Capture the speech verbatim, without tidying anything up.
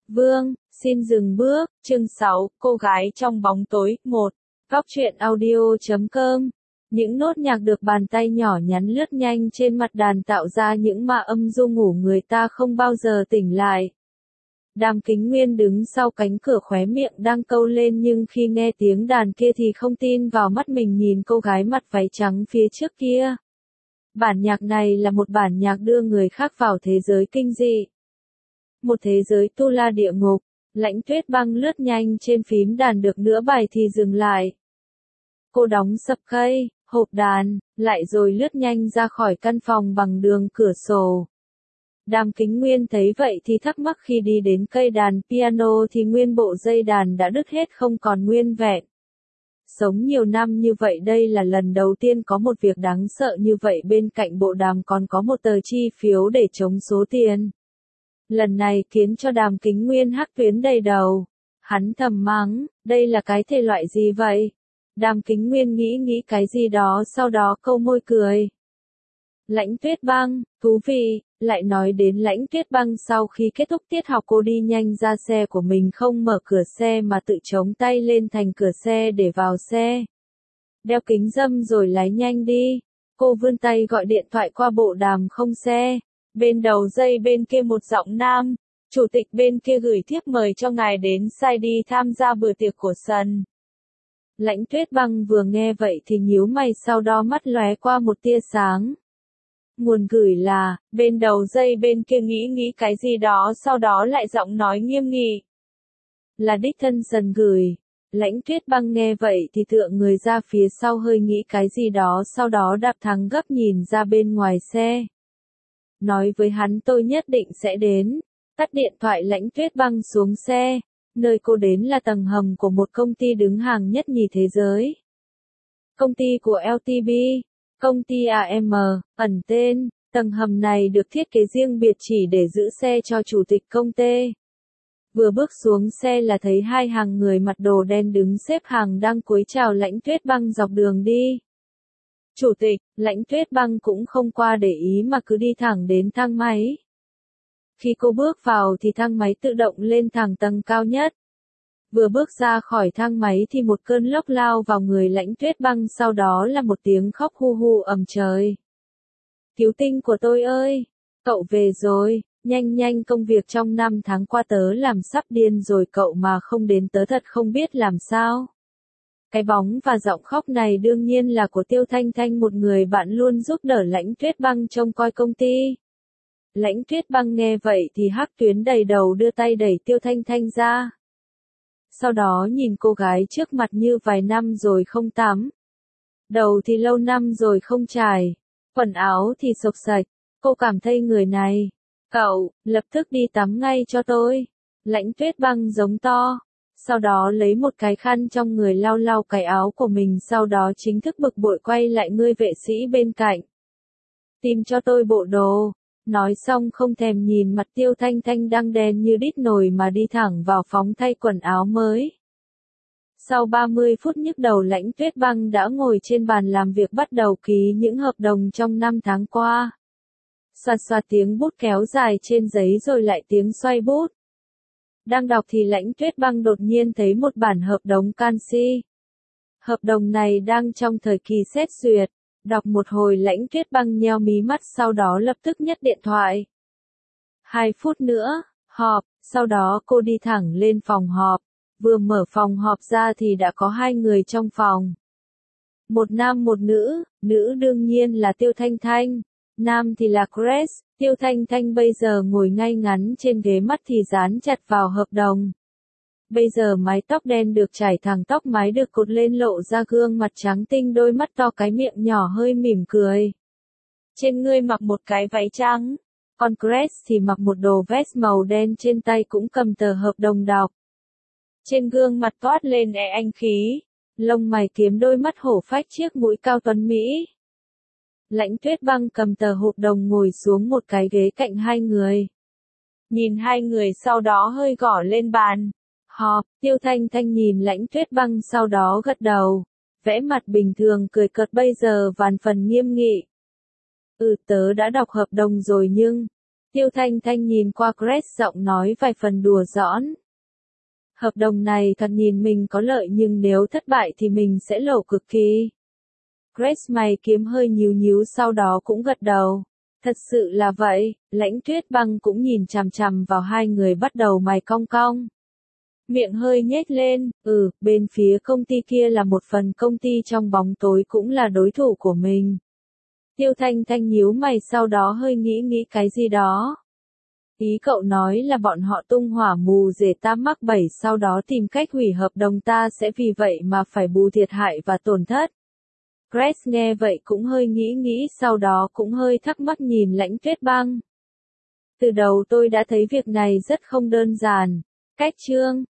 Vương, xin dừng bước, chương sáu, cô gái trong bóng tối, một. Góc truyện audio chấm com. Những nốt nhạc được bàn tay nhỏ nhắn lướt nhanh trên mặt đàn tạo ra những ma âm du ngủ người ta không bao giờ tỉnh lại. Đàm Kính Nguyên đứng sau cánh cửa khóe miệng đang câu lên nhưng khi nghe tiếng đàn kia thì không tin vào mắt mình nhìn cô gái mặc váy trắng phía trước kia. Bản nhạc này là một bản nhạc đưa người khác vào thế giới kinh dị. Một thế giới tu la địa ngục. Lãnh Tuyết Băng lướt nhanh trên phím đàn được nửa bài thì dừng lại. Cô đóng sập cây, hộp đàn, lại rồi lướt nhanh ra khỏi căn phòng bằng đường cửa sổ. Đàm Kính Nguyên thấy vậy thì thắc mắc khi đi đến cây đàn piano thì nguyên bộ dây đàn đã đứt hết không còn nguyên vẹn. Sống nhiều năm như vậy đây là lần đầu tiên có một việc đáng sợ như vậy, bên cạnh bộ đàm còn có một tờ chi phiếu để chống số tiền. Lần này khiến cho Đàm Kính Nguyên hắc tuyến đầy đầu. Hắn thầm mắng, đây là cái thể loại gì vậy? Đàm Kính Nguyên nghĩ nghĩ cái gì đó sau đó câu môi cười. Lãnh Tuyết Băng, thú vị, lại nói đến Lãnh Tuyết Băng sau khi kết thúc tiết học cô đi nhanh ra xe của mình, không mở cửa xe mà tự chống tay lên thành cửa xe để vào xe. Đeo kính râm rồi lái nhanh đi. Cô vươn tay gọi điện thoại qua bộ đàm không xe. Bên đầu dây bên kia một giọng nam, chủ tịch bên kia gửi thiếp mời cho ngài đến sai đi tham gia bữa tiệc của sân. Lãnh Tuyết Băng vừa nghe vậy thì nhíu mày, sau đó mắt lóe qua một tia sáng. Nguồn gửi là, bên đầu dây bên kia nghĩ nghĩ cái gì đó sau đó lại giọng nói nghiêm nghị. Là đích thân sân gửi. Lãnh Tuyết Băng nghe vậy thì tựa người ra phía sau hơi nghĩ cái gì đó sau đó đạp thắng gấp nhìn ra bên ngoài xe. Nói với hắn tôi nhất định sẽ đến. Tắt điện thoại Lãnh Tuyết Băng xuống xe. Nơi cô đến là tầng hầm của một công ty đứng hàng nhất nhì thế giới. Công ty của lờ tê bê. Công ty a em, ẩn tên. Tầng hầm này được thiết kế riêng biệt chỉ để giữ xe cho chủ tịch công ty. Vừa bước xuống xe là thấy hai hàng người mặc đồ đen đứng xếp hàng đang cúi chào Lãnh Tuyết Băng dọc đường đi. Chủ tịch, Lãnh Tuyết Băng cũng không qua để ý mà cứ đi thẳng đến thang máy. Khi cô bước vào thì thang máy tự động lên thẳng tầng cao nhất. Vừa bước ra khỏi thang máy thì một cơn lốc lao vào người Lãnh Tuyết Băng, sau đó là một tiếng khóc hu hu ầm trời. Cứu tinh của tôi ơi! Cậu về rồi, nhanh nhanh, công việc trong năm tháng qua tớ làm sắp điên rồi, cậu mà không đến tớ thật không biết làm sao. Cái bóng và giọng khóc này đương nhiên là của Tiêu Thanh Thanh, một người bạn luôn giúp đỡ Lãnh Tuyết Băng trông coi công ty. Lãnh Tuyết Băng nghe vậy thì hắc tuyến đầy đầu, đưa tay đẩy Tiêu Thanh Thanh ra. Sau đó nhìn cô gái trước mặt như vài năm rồi không tắm. Đầu thì lâu năm rồi không chải. Quần áo thì xộc xạch. Cô cảm thấy người này. Cậu, lập tức đi tắm ngay cho tôi. Lãnh Tuyết Băng giống to. Sau đó lấy một cái khăn trong người lau lau cái áo của mình, sau đó chính thức bực bội quay lại người vệ sĩ bên cạnh. Tìm cho tôi bộ đồ. Nói xong không thèm nhìn mặt Tiêu Thanh Thanh đang đen như đít nồi mà đi thẳng vào phòng thay quần áo mới. Sau ba mươi phút nhức đầu, Lãnh Tuyết Băng đã ngồi trên bàn làm việc bắt đầu ký những hợp đồng trong năm tháng qua. Xoạt xoạt tiếng bút kéo dài trên giấy rồi lại tiếng xoay bút. Đang đọc thì Lãnh Tuyết Băng đột nhiên thấy một bản hợp đồng canxi. Hợp đồng này đang trong thời kỳ xét duyệt. Đọc một hồi Lãnh Tuyết Băng nheo mí mắt, sau đó lập tức nhấc điện thoại. Hai phút nữa, họp, sau đó cô đi thẳng lên phòng họp. Vừa mở phòng họp ra thì đã có hai người trong phòng. Một nam một nữ, nữ đương nhiên là Tiêu Thanh Thanh, nam thì là Grace. Tiêu Thanh Thanh bây giờ ngồi ngay ngắn trên ghế, mắt thì dán chặt vào hợp đồng. Bây giờ mái tóc đen được chải thẳng, tóc mái được cột lên lộ ra gương mặt trắng tinh, đôi mắt to, cái miệng nhỏ hơi mỉm cười. Trên người mặc một cái váy trắng, còn Grace thì mặc một đồ vest màu đen, trên tay cũng cầm tờ hợp đồng đọc. Trên gương mặt toát lên vẻ anh khí, lông mày kiếm, đôi mắt hổ phách, chiếc mũi cao tuấn mỹ. Lãnh Tuyết Băng cầm tờ hợp đồng ngồi xuống một cái ghế cạnh hai người. Nhìn hai người sau đó hơi gõ lên bàn. Họp, Tiêu Thanh Thanh nhìn Lãnh Tuyết Băng sau đó gật đầu. Vẽ mặt bình thường cười cợt, bây giờ vàn phần nghiêm nghị. Ừ, tớ đã đọc hợp đồng rồi nhưng, Tiêu Thanh Thanh nhìn qua Grace giọng nói vài phần đùa giỡn. Hợp đồng này thật nhìn mình có lợi nhưng nếu thất bại thì mình sẽ lỗ cực kỳ. Grace mày kiếm hơi nhíu nhíu sau đó cũng gật đầu. Thật sự là vậy, Lãnh Tuyết Băng cũng nhìn chằm chằm vào hai người bắt đầu mày cong cong. Miệng hơi nhếch lên, ừ, bên phía công ty kia là một phần công ty trong bóng tối cũng là đối thủ của mình. Tiêu Thanh Thanh nhíu mày sau đó hơi nghĩ nghĩ cái gì đó. Ý cậu nói là bọn họ tung hỏa mù để ta mắc bẫy sau đó tìm cách hủy hợp đồng ta sẽ vì vậy mà phải bù thiệt hại và tổn thất. Grace nghe vậy cũng hơi nghĩ nghĩ sau đó cũng hơi thắc mắc nhìn Lãnh Tuyết Băng. Từ đầu tôi đã thấy việc này rất không đơn giản. Cách chương